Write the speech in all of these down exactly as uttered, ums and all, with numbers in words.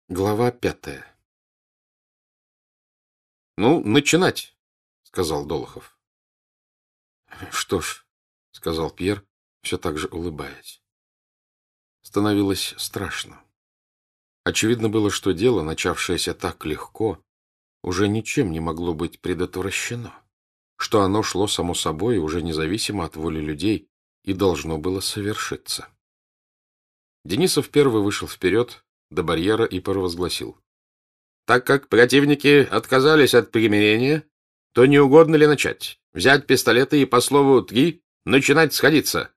Глава пятая. — Ну, начинать, — сказал Долохов. — Что ж, — сказал Пьер, все так же улыбаясь. Становилось страшно. Очевидно было, что дело, начавшееся так легко, уже ничем не могло быть предотвращено, что оно шло само собой, уже независимо от воли людей, и должно было совершиться. Денисов первый вышел вперед до барьера и провозгласил: так как противники отказались от примирения, то не угодно ли начать? Взять пистолеты и по слову «три» начинать сходиться.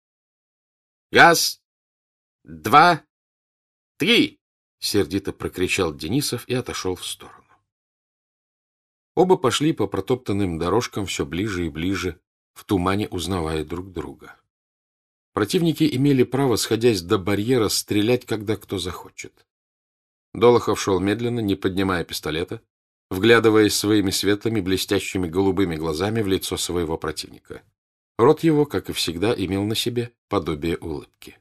Раз, два, три! — сердито прокричал Денисов и отошел в сторону. Оба пошли по протоптанным дорожкам все ближе и ближе, в тумане узнавая друг друга. Противники имели право, сходясь до барьера, стрелять, когда кто захочет. Долохов шел медленно, не поднимая пистолета, вглядываясь своими светлыми, блестящими голубыми глазами в лицо своего противника. Рот его, как и всегда, имел на себе подобие улыбки.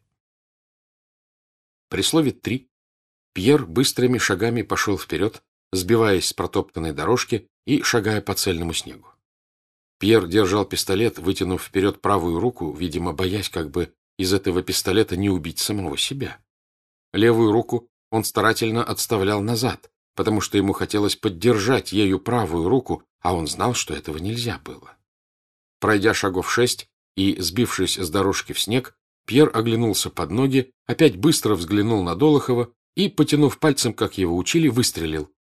При слове «три» Пьер быстрыми шагами пошел вперед, сбиваясь с протоптанной дорожки и шагая по цельному снегу. Пьер держал пистолет, вытянув вперед правую руку, видимо, боясь, как бы из этого пистолета не убить самого себя. Левую руку он старательно отставлял назад, потому что ему хотелось поддержать ею правую руку, а он знал, что этого нельзя было. Пройдя шагов шесть и сбившись с дорожки в снег, Пьер оглянулся под ноги, опять быстро взглянул на Долохова и, потянув пальцем, как его учили, выстрелил.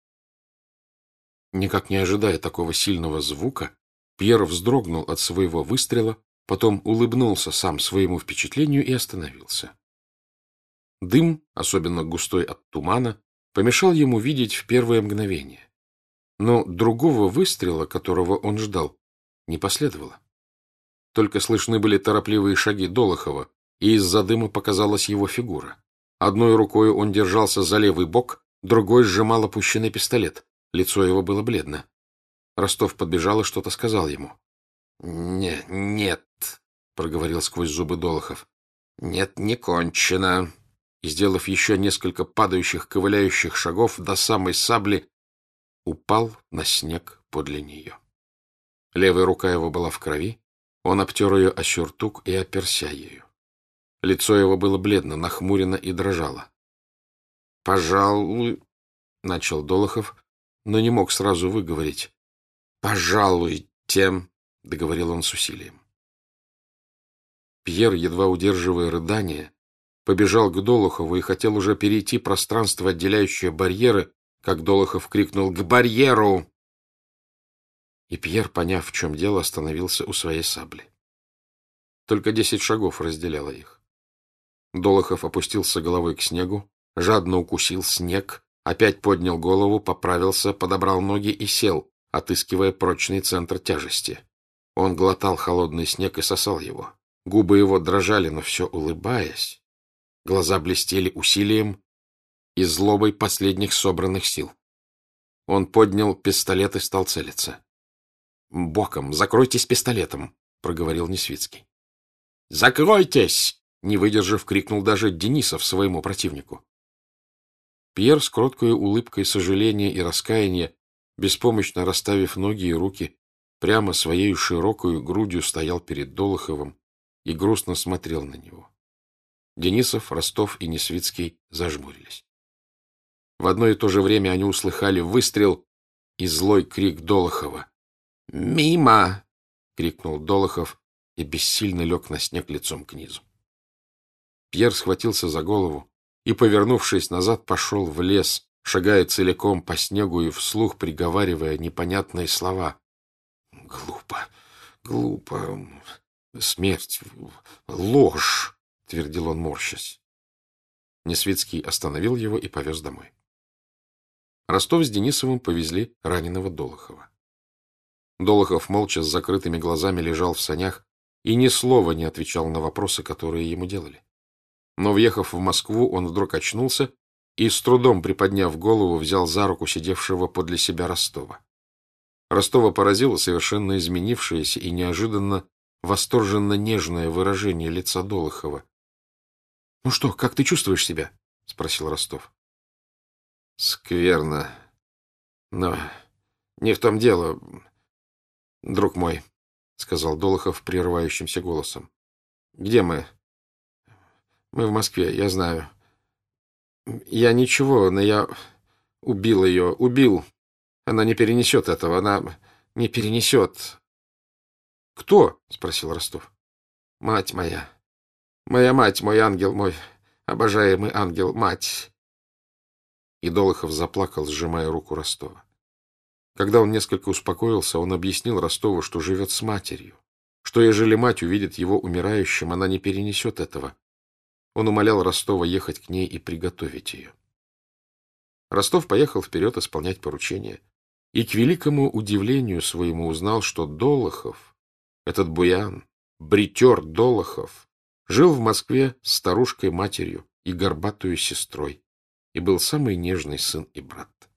Никак не ожидая такого сильного звука, Пьер вздрогнул от своего выстрела, потом улыбнулся сам своему впечатлению и остановился. Дым, особенно густой от тумана, помешал ему видеть в первое мгновение. Но другого выстрела, которого он ждал, не последовало. Только слышны были торопливые шаги Долохова, и из-за дыма показалась его фигура. Одной рукой он держался за левый бок, другой сжимал опущенный пистолет. Лицо его было бледно. Ростов подбежал и что-то сказал ему. — Не, нет, — проговорил сквозь зубы Долохов. — Нет, не кончено. И, сделав еще несколько падающих, ковыляющих шагов до самой сабли, упал на снег подле нее. Левая рука его была в крови, он обтер ее о сюртук и оперся ею. Лицо его было бледно, нахмурено и дрожало. — Пожалуй, — начал Долохов, но не мог сразу выговорить. — Пожалуйте, — договорил он с усилием. Пьер, едва удерживая рыдание, побежал к Долохову и хотел уже перейти пространство, отделяющее барьеры, как Долохов крикнул: «К барьеру!» И Пьер, поняв, в чем дело, остановился у своей сабли. Только десять шагов разделяло их. Долохов опустился головой к снегу, жадно укусил снег, опять поднял голову, поправился, подобрал ноги и сел, отыскивая прочный центр тяжести. Он глотал холодный снег и сосал его. Губы его дрожали, но все улыбаясь. Глаза блестели усилием и злобой последних собранных сил. Он поднял пистолет и стал целиться. — Боком, закройтесь пистолетом, — проговорил Несвицкий. — Закройтесь! — не выдержав, крикнул даже Денисов своему противнику. Пьер с кроткой улыбкой сожаления и раскаяния, беспомощно расставив ноги и руки, прямо своей широкой грудью стоял перед Долоховым и грустно смотрел на него. Денисов, Ростов и Несвицкий зажмурились. В одно и то же время они услыхали выстрел и злой крик Долохова. «Мимо!» — крикнул Долохов и бессильно лег на снег лицом к низу. Пьер схватился за голову и, повернувшись назад, пошел в лес, шагая целиком по снегу и вслух приговаривая непонятные слова. «Глупо, глупо, смерть, ложь!» — твердил он, морщась. Несвицкий остановил его и повез домой. Ростов с Денисовым повезли раненого Долохова. Долохов молча с закрытыми глазами лежал в санях и ни слова не отвечал на вопросы, которые ему делали. Но, въехав в Москву, он вдруг очнулся и, с трудом приподняв голову, взял за руку сидевшего подле себя Ростова. Ростова поразило совершенно изменившееся и неожиданно восторженно нежное выражение лица Долохова. — Ну что, как ты чувствуешь себя? — спросил Ростов. Скверно. Но не в том дело, друг мой, — сказал Долохов прерывающимся голосом. — Где мы? — Мы в Москве, я знаю. Я ничего, но я убил ее, убил. Она не перенесет этого, она не перенесет. — Кто? — спросил Ростов. — Мать моя. Моя мать, мой ангел, мой обожаемый ангел, мать. И Долохов заплакал, сжимая руку Ростова. Когда он несколько успокоился, он объяснил Ростову, что живет с матерью, что ежели мать увидит его умирающим, она не перенесет этого. Он умолял Ростова ехать к ней и приготовить ее. Ростов поехал вперед исполнять поручение и, к великому удивлению своему, узнал, что Долохов, этот буян, бритер Долохов, жил в Москве с старушкой-матерью и горбатую сестрой и был самый нежный сын и брат.